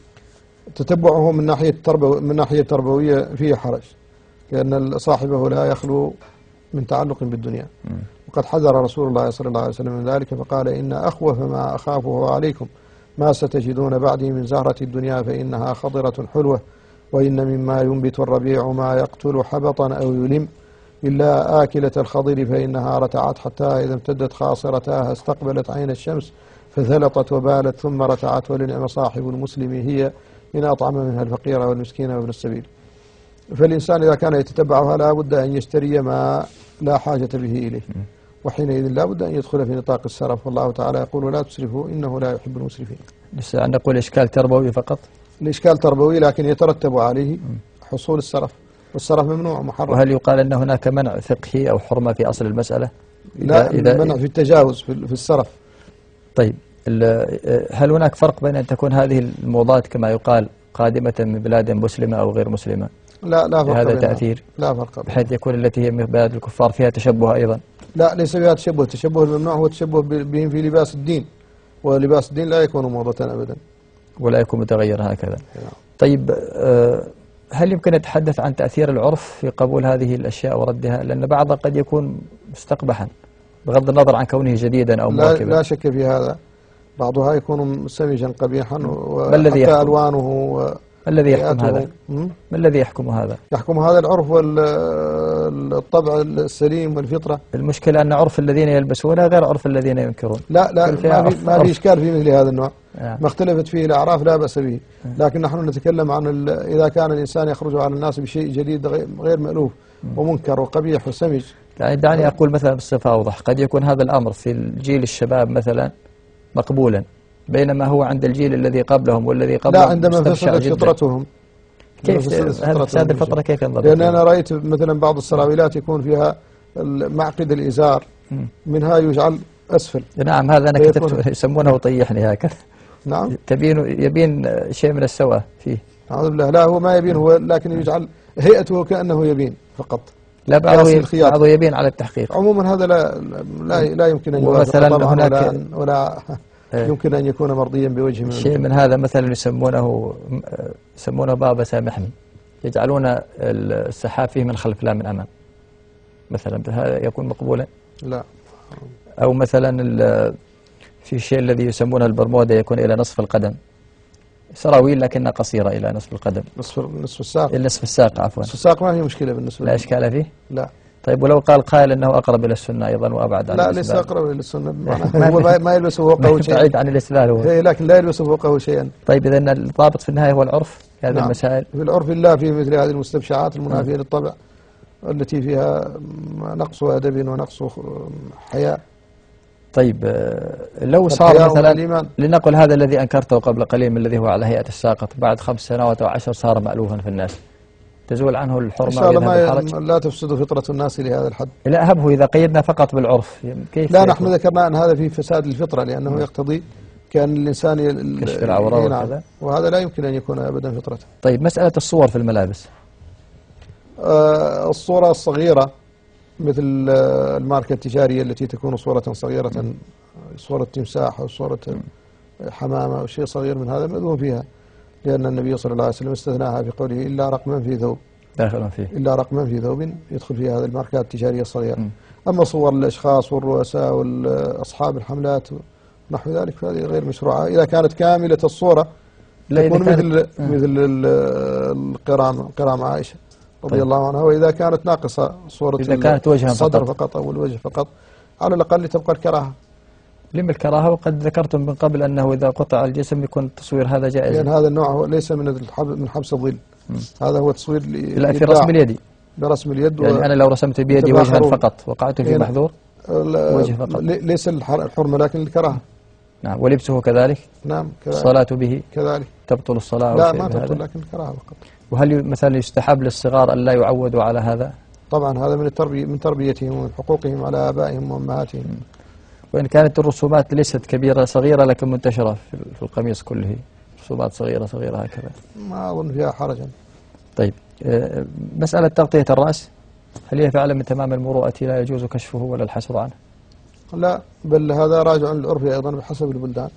تتبعه من ناحية التربو من ناحية تربوية فيه حرج، لأن صاحبه لا يخلو من تعلق بالدنيا. م. وقد حذر رسول الله صلى الله عليه وسلم من ذلك فقال: إن أخوف ما أخافه عليكم ما ستجدون بعدي من زهرة الدنيا فإنها خضرة حلوة، وإن مما ينبت الربيع ما يقتل حبطا أو يلم إلا آكلة الخضر فإنها رتعت حتى إذا امتدت خاصرتاها استقبلت عين الشمس فثلطت وبالت ثم رتعت، ولنعم صاحب المسلم هي إن أطعم منها الفقير والمسكين وابن السبيل. فالإنسان إذا كان يتتبعها لا بد أن يشتري ما لا حاجة به إليه، وحينئذ لا بد أن يدخل في نطاق السرف، والله تعالى يقول: لا تسرفوا إنه لا يحب المسرفين. بس أن نقول إشكال تربوي فقط؟ الإشكال تربوي، لكن يترتب عليه حصول السرف، والسرف ممنوع محرم. وهل يقال أن هناك منع فقهي أو حرمة في أصل المسألة؟ لا، إذا منع في التجاوز في السرف. طيب هل هناك فرق بين أن تكون هذه الموضات كما يقال قادمة من بلاد مسلمة أو غير مسلمة؟ لا لا فرق هذا تأثير؟ لا فرق، بحيث يكون التي هي من بلاد الكفار فيها تشبه أيضا؟ لا، ليس فيها تشبه. التشبه الممنوع هو التشبه بهم في لباس الدين، ولباس الدين لا يكون موضة أبدا ولا يكون متغيرا هكذا. طيب هل يمكن نتحدث عن تأثير العرف في قبول هذه الأشياء وردها؟ لأن بعضها قد يكون مستقبحا بغض النظر عن كونه جديدا أو مركبا. لا, لا شك في هذا، بعضها يكون سمجا قبيحا وحتى ألوانه. ما الذي يحكم هذا؟ ما الذي يحكم هذا؟ يحكم هذا العرف والطبع السليم والفطرة. المشكلة أن عرف الذين يلبسون غير عرف الذين ينكرون. لا لا ما في, ما في إشكال في مثل هذا النوع. آه. ما اختلفت فيه الأعراف لا بأس به، لكن نحن نتكلم عن إذا كان الإنسان يخرج على الناس بشيء جديد غير مألوف ومنكر وقبيح وسمج. يعني دعني أقول مثلا بصفة أوضح، قد يكون هذا الأمر في الجيل الشباب مثلا مقبولا، بينما هو عند الجيل الذي قبلهم والذي قبلهم لا، عندما فسدت فطرتهم. كيف هذه الفترة كيف ينضبط؟ لأن أنا رأيت مثلا بعض السراويلات يكون فيها معقد الإزار منها يجعل أسفل. نعم، هذا أنا كتبت يسمونه طيحني هكذا. نعم، تبين يبين شيء من السوء فيه. أعوذ بالله. لا، هو ما يبين، هو لكن يجعل هيئته كأنه يبين فقط. لا بعضه بعضه يبين على التحقيق. عموما هذا لا لا, لا يمكن أن ومثلا هناك ولا, ولا يمكن أن يكون مرضيا بوجه من شيء من هذا. مثلا يسمونه يسمونه باب سامحني، يجعلون السحاب فيه من خلف لا من أمام مثلا، هذا يكون مقبولا؟ لا. أو مثلا في الشيء الذي يسمونه البرمودا يكون إلى نصف القدم، سراويل لكنها قصيرة إلى نصف القدم، نصف نصف الساق، إلى نصف الساق عفوا. نصف الساق ما هي مشكلة بالنسبة لا إشكال فيه؟ لا. طيب ولو قال قائل أنه أقرب إلى السنة أيضا وأبعد عن لا الإسبال؟ ليس أقرب إلى السنة، هو ما يلبس فوقه شيئا، بعيد عن الإسبال هو، لكن لا يلبس فوقه شيئا. طيب إذا الضابط في النهاية هو العرف في هذه نعم. المسائل؟ في العرف لا، في مثل هذه المستبشعات المنافية للطبع التي فيها نقص أدب ونقص حياء. طيب لو صار مثلا والإيمان. لنقل هذا الذي أنكرته قبل قليل من الذي هو على هيئة الساقط بعد خمس سنوات أو عشر صار مألوفا في الناس، تزول عنه الحرمة؟ إن شاء الله ما لا تفسد فطرة الناس لهذا الحد. لا أهبه إذا قيدنا فقط بالعرف كيف؟ لا نحن ذكرنا أن هذا في فساد الفطرة، لأنه م. يقتضي كأن الإنسان كشف العورة وكذا، وهذا لا يمكن أن يكون أبدا فطرة. طيب مسألة الصور في الملابس، آه الصورة الصغيرة مثل آه الماركة التجارية التي تكون صورة صغيرة، صورة تمساح أو صورة حمامة أو شيء صغير من هذا مأذون فيها، لأن النبي صلى الله عليه وسلم استثناها في قوله إلا رقما في ثوب، داخل فيه إلا رقما في ثوب يدخل فيها هذه الماركات التجارية الصغيرة. م. أما صور الأشخاص والرؤساء والأصحاب الحملات نحو ذلك فهذه غير مشروعة إذا كانت كاملة الصورة، تكون مثل م. مثل القرام قرام عائشة رضي طيب. الله عنها. وإذا كانت ناقصة صورة إذا كانت وجهها الصدر فقط. فقط أو الوجه فقط على الأقل تبقى الكراهة. لم الكراهة؟ وقد ذكرتم من قبل أنه إذا قطع الجسم يكون التصوير هذا جائز، لأن هذا النوع هو ليس من من حبس الظل، هذا هو تصوير لا في رسم اليد، برسم اليد. يعني أنا لو رسمت بيدي وجها فقط وقعت في محظور وجه فقط، ليس الحرمة لكن الكراهة. نعم. ولبسه كذلك؟ نعم كذلك. الصلاة به كذلك تبطل الصلاة؟ لا ما تبطل لكن الكراهة فقط. وهل مثلا يستحب للصغار أن لا يعودوا على هذا؟ طبعا هذا من التربية من تربيتهم ومن حقوقهم على آبائهم وأمهاتهم. وإن كانت الرسومات ليست كبيرة صغيرة لكن منتشرة في القميص كله، رسومات صغيرة صغيرة هكذا، ما أظن فيها حرجا. طيب مسألة تغطية الرأس، هل هي فعلا من تمام المروءة لا يجوز كشفه ولا الحسر عنه؟ لا، بل هذا راجع للعرف أيضا بحسب البلدان.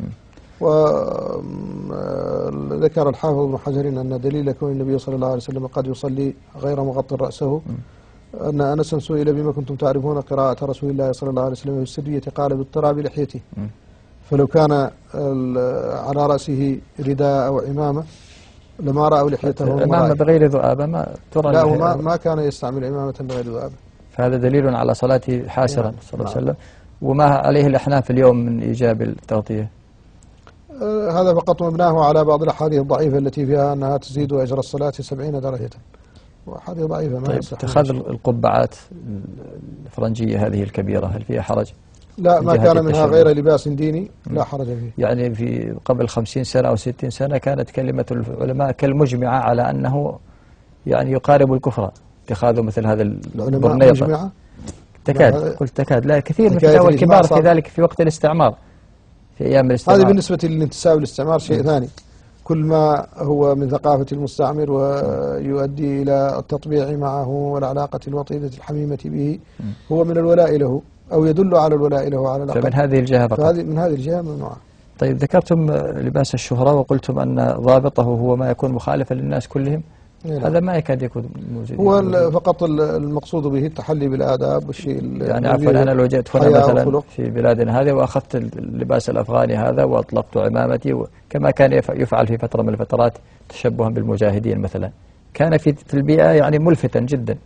وذكر الحافظ ابن حجر أن دليل كون النبي صلى الله عليه وسلم قد يصلي غير مغطي رأسه أن أنس سئل بما كنتم تعرفون قراءة رسول الله صلى الله عليه وسلم في السرية قال باضطراب لحيته، فلو كان على رأسه رداء أو عمامة لما رأوا لحيته. عمامة بغير ذؤابة ما ترى؟ لا وما ما كان يستعمل عمامة بغير ذؤابة. فهذا دليل على صلاته حاسرا صلى الله عليه وسلم. وما عليه الأحناف اليوم من إيجاب التغطية؟ آه هذا فقط مبناه على بعض الأحاديث الضعيفة التي فيها أنها تزيد أجر الصلاة سبعين درجة، وأحاديث ضعيفة ما طيب اتخاذ القبعات الفرنجية هذه الكبيرة هل فيها حرج؟ لا ما كان منها غير لباس ديني لا حرج فيه. يعني في قبل خمسين سنة أو ستين سنة كانت كلمة العلماء كالمجمعة على أنه يعني يقارب الكفر اتخاذ مثل هذا البرنيطة. تكاد قلت تكاد لا كثير من الفتاوى الكبار في ذلك في وقت الاستعمار في أيام الاستعمار. هذه بالنسبة للانتساب والاستعمار شيء ثاني، كل ما هو من ثقافة المستعمر ويؤدي إلى التطبيع معه والعلاقة الوطيدة الحميمة به هو من الولاء له أو يدل على الولاء له على الأقل. فمن هذه الجهة فقط. فهذه من هذه الجهة ممنوعة. طيب ذكرتم لباس الشهرة وقلتم أن ضابطه هو ما يكون مخالفا للناس كلهم. هذا ما يكاد يكون موجود. هو فقط المقصود به التحلي بالآداب والشيء يعني عفوا أنا لو جئت هنا مثلا في بلادنا هذه وأخذت اللباس الأفغاني هذا وأطلقت عمامتي كما كان يفعل في فترة من الفترات تشبها بالمجاهدين مثلا، كان في البيئة يعني ملفتا جدا.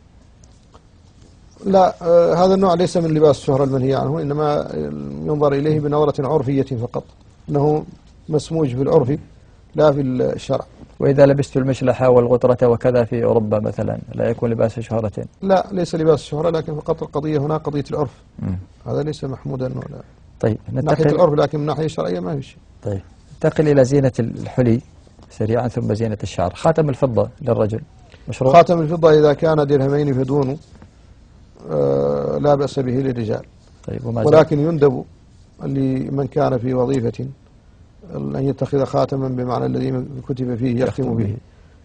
لا آه هذا النوع ليس من لباس الشهرة المنهي عنه، إنما ينظر إليه بنظرة عرفية فقط، أنه مسموج في العرف لا في الشرع. وإذا لبست المشلحة والغترة وكذا في أوروبا مثلا لا يكون لباس شهرة؟ لا ليس لباس الشهرة، لكن فقط القضية هنا قضية العرف. م. هذا ليس محمودا ولا طيب من ناحية العرف، لكن من ناحية الشرعية ما في شيء. طيب ننتقل إلى زينة الحلي سريعا ثم زينة الشعر. خاتم الفضة للرجل مشروع؟ خاتم الفضة إذا كان درهمين فدونه آه لا بأس به للرجال. طيب وما ولكن يندب لمن كان في وظيفة أن يتخذ خاتما بمعنى الذي كتب فيه يختم به،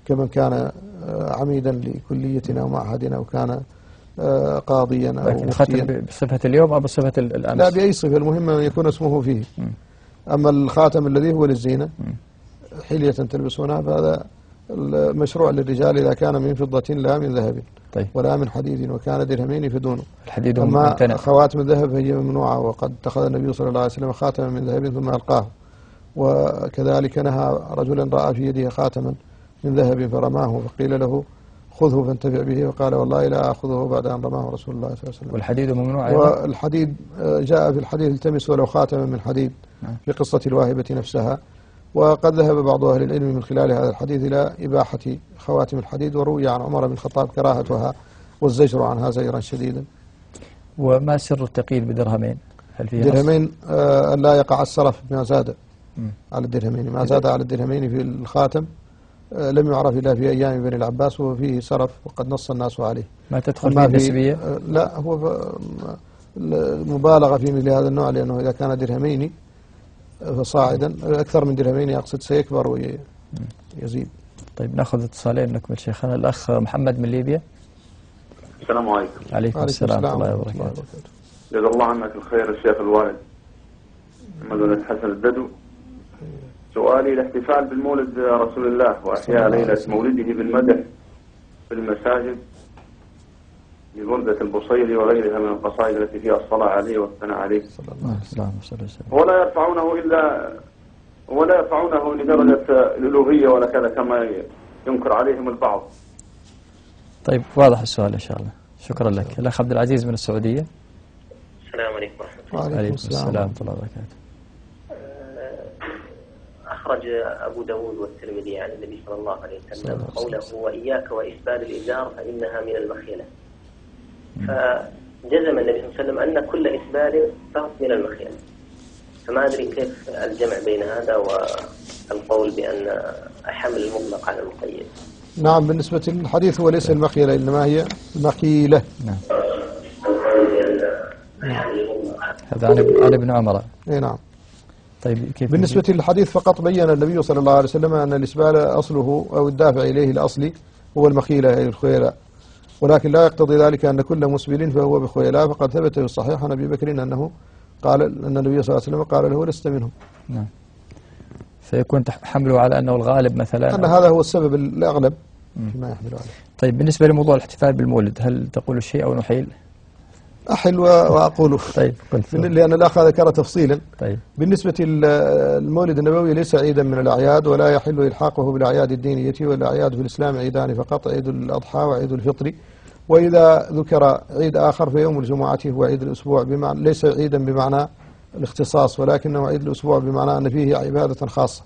كمن كان عميدا لكليتنا أو معهدنا أو كان قاضيا أو لكن ختم بصفة اليوم أو بصفة الأمس؟ لا، بأي صفة، المهم أن يكون اسمه فيه. م. أما الخاتم الذي هو للزينة حلية تلبسونها فهذا المشروع للرجال إذا كان من فضة لا من ذهب. طيب. ولا من حديد وكان درهمين فدونه. الحديد أما خواتم الذهب هي ممنوعة، وقد اتخذ النبي صلى الله عليه وسلم خاتما من ذهب ثم ألقاه، وكذلك نهى رجلا رأى في يده خاتما من ذهب فرماه فقيل له خذه فانتفع به، وقال والله لا أخذه بعد أن رماه رسول الله صلى الله عليه وسلم. والحديد ممنوع؟ والحديد جاء في الحديث التمس ولو خاتما من حديد في قصة الواهبة نفسها. وقد ذهب بعض أهل العلم من خلال هذا الحديث إلى إباحة خواتم الحديد، وروي عن عمر بن الخطاب كراهتها والزجر عنها زجرا شديدا. وما سر التقييد بدرهمين؟ هل فيه درهمين آه لا يقع السرف بما زاد م. على الدرهمين، ما زاد على الدرهمين في الخاتم آه لم يعرف إلا في أيام بني العباس وفيه سرف وقد نص الناس عليه. ما تدخل فيه النسبية؟ آه لا، هو مبالغة في مثل هذا النوع، لأنه إذا كان درهمين فصاعدا أكثر من درهمين يقصد سيكبر ويزيد. طيب نأخذ اتصالين نكمل شيخنا. الأخ محمد من ليبيا. السلام عليكم. عليكم السلام ورحمة الله وبركاته. جزا الله عنك الخير الشيخ الوالد محمد بن حسن الددو. سؤالي الاحتفال بالمولد رسول الله وأحياء ليلة مولده بالمدح في المساجد ببردة البصيري وغيرها من القصائد التي فيها الصلاة عليه والثناء عليه صلى الله عليه وسلم، ولا يرفعونه إلا ولا يرفعونه لدرجة الألوهية ولا كذا كما ينكر عليهم البعض. طيب واضح السؤال إن شاء الله، شكرا لك. الأخ عبد العزيز من السعودية. السلام عليكم ورحمة الله. وعليكم السلام ورحمة الله وبركاته. أخرج أبو داود والترمذي عن النبي صلى الله عليه وسلم قوله وإياك وإسبال الإزار فإنها من المخيلة، فجزم النبي صلى الله عليه وسلم أن كل إسبال فهو من المخيلة، فما أدري كيف الجمع بين هذا والقول بأن حمل المطلق على المقيد. نعم، بالنسبة للحديث هو ليس المخيلة إنما هي المخيلة. نعم. هذا عن ابن عمر. اي نعم. طيب كيف بالنسبة للحديث فقط بين النبي صلى الله عليه وسلم أن الإسبال أصله أو الدافع إليه الأصلي هو المخيلة أي الخيلاء، ولكن لا يقتضي ذلك أن كل مسبل فهو بخيلاء، فقد ثبت في الصحيح عن أبي بكر أنه قال أن النبي صلى الله عليه وسلم قال له لست منهم. نعم. فيكون حمله على أنه الغالب مثلا، أن هذا هو السبب الأغلب فيما يحمله عليه. طيب بالنسبة لموضوع الاحتفال بالمولد هل تقول شيء أو نحيل؟ أحل وأقوله. طيب لأن الأخ ذكر تفصيلا. طيب بالنسبة للمولد النبوي ليس عيدا من الأعياد، ولا يحل إلحاقه بالأعياد الدينية، والأعياد في الإسلام عيدان فقط، عيد الأضحى وعيد الفطر، وإذا ذكر عيد آخر فيوم الجمعة هو عيد الأسبوع، بمعنى ليس عيدا بمعنى الاختصاص، ولكنه عيد الأسبوع بمعنى أن فيه عبادة خاصة.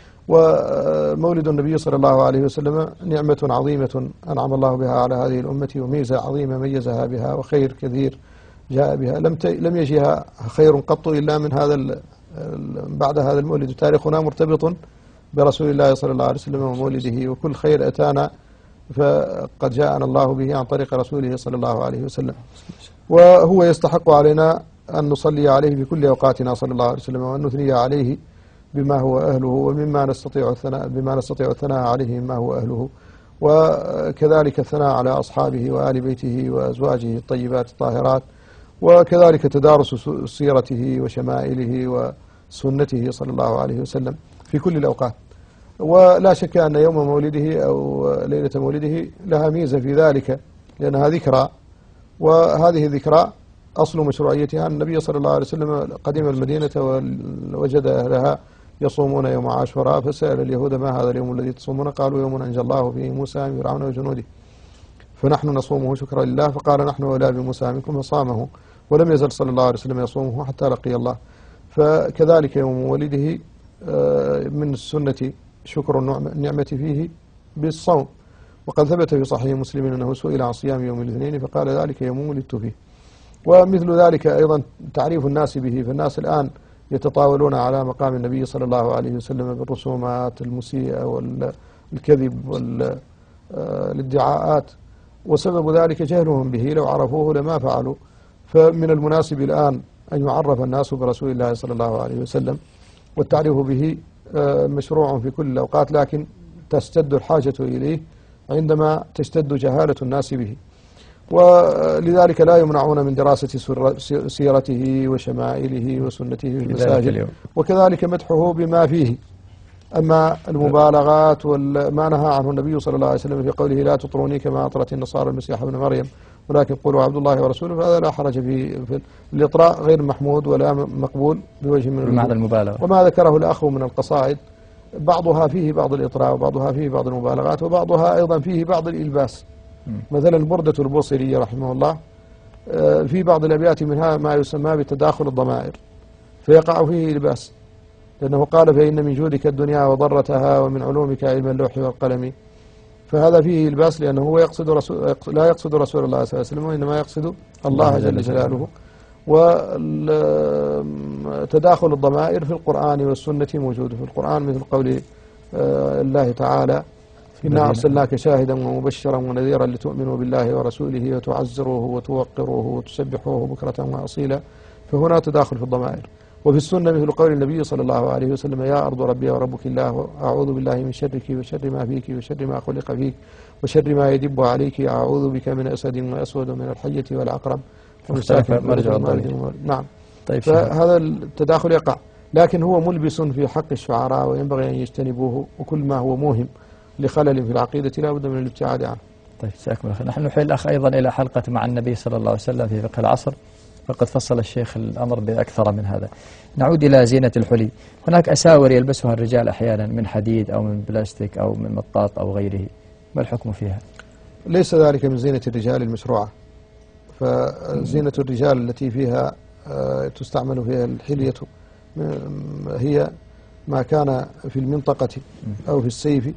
ومولد النبي صلى الله عليه وسلم نعمة عظيمة أنعم الله بها على هذه الأمة، وميزة عظيمة ميزها بها، وخير كثير جاء بها، لم لم يجيها خير قط إلا من هذا بعد هذا المولد. تاريخنا مرتبط برسول الله صلى الله عليه وسلم ومولده، وكل خير أتانا فقد جاءنا الله به عن طريق رسوله صلى الله عليه وسلم، وهو يستحق علينا أن نصلي عليه في كل أوقاتنا صلى الله عليه وسلم، وأن نثني عليه بما هو أهله، ومما نستطيع الثناء بما نستطيع الثناء عليه مما هو أهله، وكذلك الثناء على أصحابه وآل بيته وأزواجه الطيبات الطاهرات، وكذلك تدارس سيرته وشمائله وسنته صلى الله عليه وسلم في كل الأوقات. ولا شك أن يوم مولده أو ليلة مولده لها ميزة في ذلك، لأنها ذكرى، وهذه الذكرى أصل مشروعيتها أن النبي صلى الله عليه وسلم قدم المدينة ووجد أهلها يصومون يوم عاشوراء، فسأل اليهود ما هذا اليوم الذي تصومون؟ قالوا يوم أنجى الله فيه موسى من فرعون وجنوده، فنحن نصومه شكرا لله، فقال نحن أولى بموسى منكم فصامه، ولم يزل صلى الله عليه وسلم يصومه حتى لقي الله. فكذلك يوم مولده من السنة شكر النعمة فيه بالصوم، وقد ثبت في صحيح مسلم أنه سئل عن صيام يوم الاثنين فقال ذلك يوم ولدت فيه. ومثل ذلك أيضا تعريف الناس به، فالناس الآن يتطاولون على مقام النبي صلى الله عليه وسلم بالرسومات المسيئة والكذب والادعاءات، وسبب ذلك جهلهم به، لو عرفوه لما فعلوا. فمن المناسب الآن أن يعرف الناس برسول الله صلى الله عليه وسلم، والتعريف به مشروع في كل الأوقات، لكن تشتد الحاجة إليه عندما تشتد جهالة الناس به. ولذلك لا يمنعون من دراسة سيرته وشمائله وسنته في المساجد، وكذلك مدحه بما فيه. أما المبالغات وما نهى عنه النبي صلى الله عليه وسلم في قوله لا تطروني كما أطرت النصارى المسيح ابن مريم ولكن قولوا عبد الله ورسوله، فهذا لا حرج فيه. في الإطراء غير محمود ولا مقبول بوجه من بمعنى المبالغة. وما ذكره الأخ من القصائد بعضها فيه بعض الإطراء وبعضها فيه بعض المبالغات وبعضها أيضا فيه بعض الإلباس. مثلا بردة البوصيري رحمه الله في بعض الأبيات منها ما يسمى بتداخل الضمائر فيقع فيه إلباس، لأنه قال فإن من جودك الدنيا وضرتها ومن علومك علم اللوح والقلم، فهذا فيه إلباس لأنه هو يقصد رسول لا يقصد رسول الله صلى الله عليه وسلم وإنما يقصد الله جل جلاله. وتداخل الضمائر في القرآن والسنة موجود في القرآن مثل قول الله تعالى إنا أرسلناك شاهدا ومبشرا ونذيرا لتؤمنوا بالله ورسوله وتعزروه وتوقروه وتسبحوه بكرة وأصيلا، فهنا تداخل في الضمائر. وفي السنة مثل قول النبي صلى الله عليه وسلم يا أرض ربي وربك الله أعوذ بالله من شرك وشر ما فيك وشر ما خلق فيك وشر ما يدب عليك أعوذ بك من أسد وأسود من الحية والعقرب مرجع نعم. طيب فهذا التداخل يقع، لكن هو ملبس في حق الشعراء وينبغي أن يجتنبوه، وكل ما هو موهم لخلل في العقيدة لا بد من الابتعاد عنه. طيب جزاكم الله خير. نحن نحيل الأخ أيضا إلى حلقة مع النبي صلى الله عليه وسلم في فقه العصر، فقد فصل الشيخ الأمر بأكثر من هذا. نعود إلى زينة الحلي. هناك أساور يلبسها الرجال أحيانا من حديد أو من بلاستيك أو من مطاط أو غيره، ما الحكم فيها؟ ليس ذلك من زينة الرجال المشروعة، فزينة الرجال التي فيها تستعمل فيها الحلية هي ما كان في المنطقة أو في السيف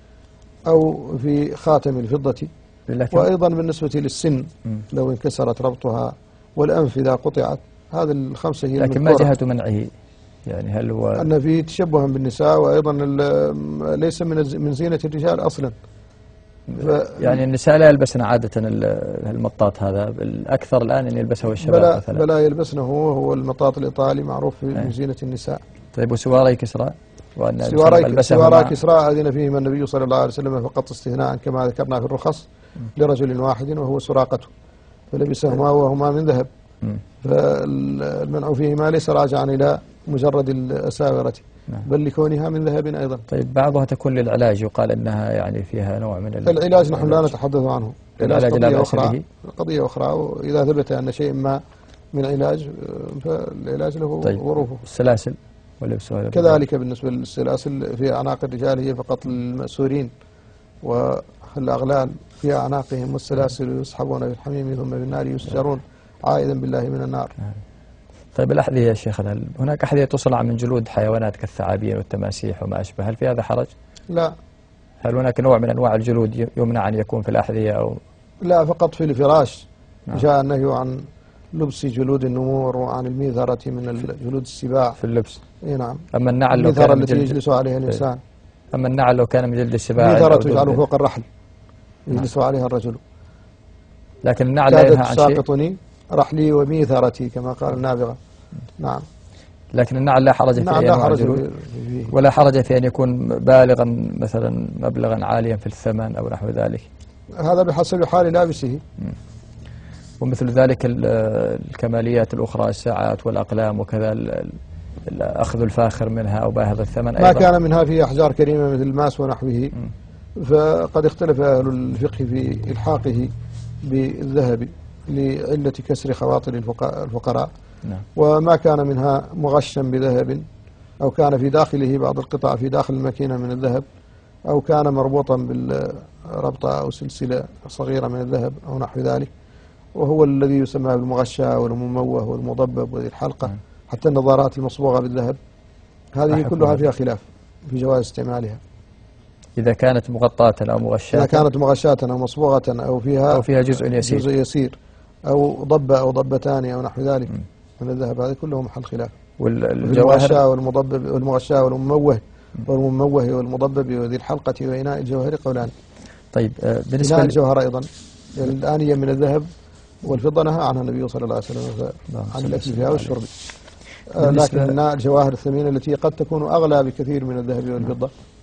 أو في خاتم الفضة، وأيضا بالنسبة للسن لو انكسرت ربطها والأنف إذا قطعت، هذه الخمسة هي لكن ما جهة منعه؟ يعني هل هو أن فيه تشبها بالنساء، وأيضا ليس من من زينة الرجال أصلا. يعني النساء لا يلبسن عادة المطاط هذا، الأكثر الآن أن يلبسه الشباب بلا مثلا. بلا يلبسنه، هو المطاط الإيطالي معروف من زينة النساء. طيب وسواري كسرى؟ وأن سواري, سواري كسرى أذن فيهما النبي صلى الله عليه وسلم فقط استثناء كما ذكرنا في الرخص لرجل واحد وهو سراقته، فلبسهما وهما من ذهب، فالمنع فيهما ليس راجعا إلى مجرد الأساورة بل لكونها من ذهب أيضا. طيب بعضها تكون للعلاج، يقال أنها يعني فيها نوع من العلاج نحن لا نتحدث عنه، العلاج لا بأس به، قضية أخرى، وإذا ثبت أن شيء ما من علاج فالعلاج له طيب ظروفه. السلاسل ولبسها كذلك بالنسبة للسلاسل في أعناق الرجال هي فقط للمأسورين، والأغلال في أعناقهم، والسلاسل يسحبون في الحميم ثم في النار يسجرون عائدا بالله من النار. طيب الأحذية يا شيخنا، هناك أحذية تصنع من جلود حيوانات كالثعابين والتماسيح وما أشبه، هل في هذا حرج؟ لا. هل هناك نوع من أنواع الجلود يمنع أن يكون في الأحذية أو؟ لا، فقط في الفراش. نعم. جاء النهي عن لبس جلود النمور وعن الميثرة من جلود السباع في اللبس. اي نعم. أما النعل لو كان التي يجلس عليها الإنسان. أما النعل لو كان من جلد السباع الميثرة تجعله فوق الرحل يجلس نعم. عليها الرجل. لكن النعل لا ينهى عن شيء. ساقطني رحلي وميثرتي كما قال النابغة. نعم. لكن النعل لا حرج في أي أنواع الجلود، ولا حرج في أن يكون بالغا مثلا مبلغا عاليا في الثمن أو نحو ذلك. هذا بحسب حال لابسه. ومثل ذلك الكماليات الأخرى، الساعات والأقلام وكذا، أخذ الفاخر منها أو باهظ الثمن ما أيضا كان منها في أحجار كريمة مثل الماس ونحوه، فقد اختلف أهل الفقه في إلحاقه بالذهب لعلة كسر خواطر الفقراء. نعم. وما كان منها مغشا بذهب أو كان في داخله بعض القطع في داخل الماكينة من الذهب أو كان مربوطا بالربطة أو سلسلة صغيرة من الذهب أو نحو ذلك، وهو الذي يسمى بالمغشى والمموه والمضبب وذي الحلقة. م. حتى النظارات المصبوغة بالذهب هذه كلها فيها خلاف في جواز استعمالها. إذا كانت مغطاة أو مغشاة، إذا كانت مغشاة أو مصبوغة أو فيها أو فيها جزء يسير جزء يسير أو ضبة أو ضبتان أو نحو ذلك م. من الذهب، هذه كلهم محل خلاف. والجواهر والمضبب والمغشى والمموه والمموه والمضبب وذي الحلقة وإناء الجوهر قولان. طيب بالنسبة إناء الجوهر أيضا الآنية من الذهب والفضة نهى عنها النبي صلى الله عليه وسلم عن الأكل فيها والشرب. لكن إناء الجواهر الثمينة التي قد تكون أغلى بكثير من الذهب والفضة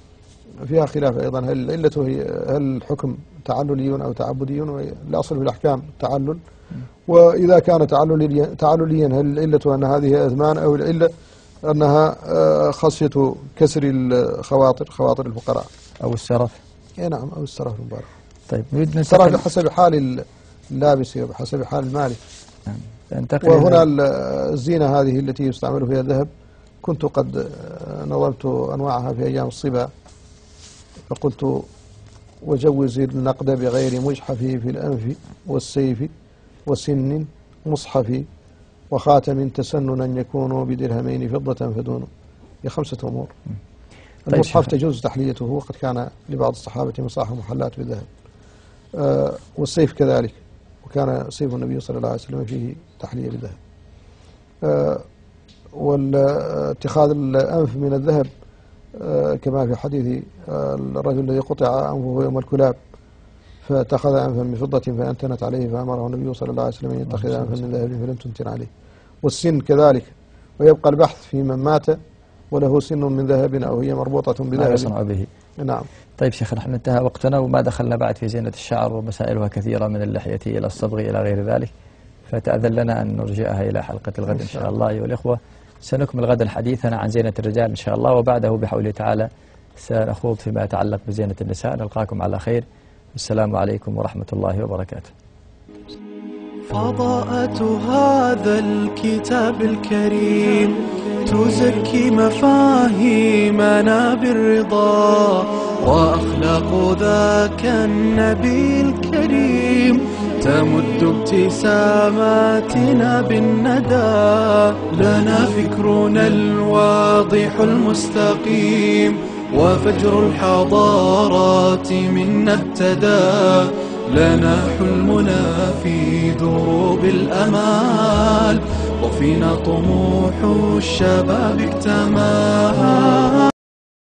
فيها خلاف أيضا، هل العلة هي هل الحكم تعللي أو تعبدي؟ الأصل في الأحكام التعلل، وإذا كان تعلليا تعلليا هل العلة أن هذه أثمان أو العلة أنها خاصية كسر الخواطر خواطر الفقراء أو السرف؟ اي نعم، أو السرف المبارك. طيب نريد السرف بحسب حال اللابس وبحسب حال المالك. ننتقل. وهنا الزينة هذه التي يستعمل فيها الذهب كنت قد نظمت أنواعها في أيام الصبا، فقلت وجوز النقد بغير مجحف في الأنف والسيف وسن مصحف وخاتم تسننا يكون بدرهمين فضة فدون. هي خمسة أمور. طيب المصحف تجوز تحليته، وقد كان لبعض الصحابة مصاحف محلات بالذهب. آه والسيف كذلك، وكان سيف النبي صلى الله عليه وسلم فيه تحلية بالذهب. آه والاتخاذ الأنف من الذهب آه كما في حديث آه الرجل الذي قطع أنفه يوم الكلاب فاتخذ أنفا من فضة فأنتنت عليه، فأمره النبي صلى الله عليه وسلم أن يتخذ أنفا من ذهب فلم تنتن عليه. والسن كذلك، ويبقى البحث في من مات وله سن من ذهب أو هي مربوطة بذهب يصنع به. نعم. طيب شيخ، نحن انتهى وقتنا وما دخلنا بعد في زينة الشعر ومسائلها كثيرة، من اللحية إلى الصبغ إلى غير ذلك، فتأذن لنا أن نرجئها إلى حلقة الغد إن شاء الله أيها الإخوة. سنكمل غدا حديثنا عن زينة الرجال إن شاء الله، وبعده بحوله تعالى سنخوض فيما يتعلق بزينة النساء. نلقاكم على خير، والسلام عليكم ورحمة الله وبركاته. فضاءة هذا الكتاب الكريم تزكي مفاهيمنا بالرضا، وأخلاق ذاك النبي الكريم تمد ابتساماتنا بالندى. لنا فكرنا الواضح المستقيم وفجر الحضارات منا ابتدى. لنا حلمنا في دروب الأمال، وفينا طموح الشباب اكتمل.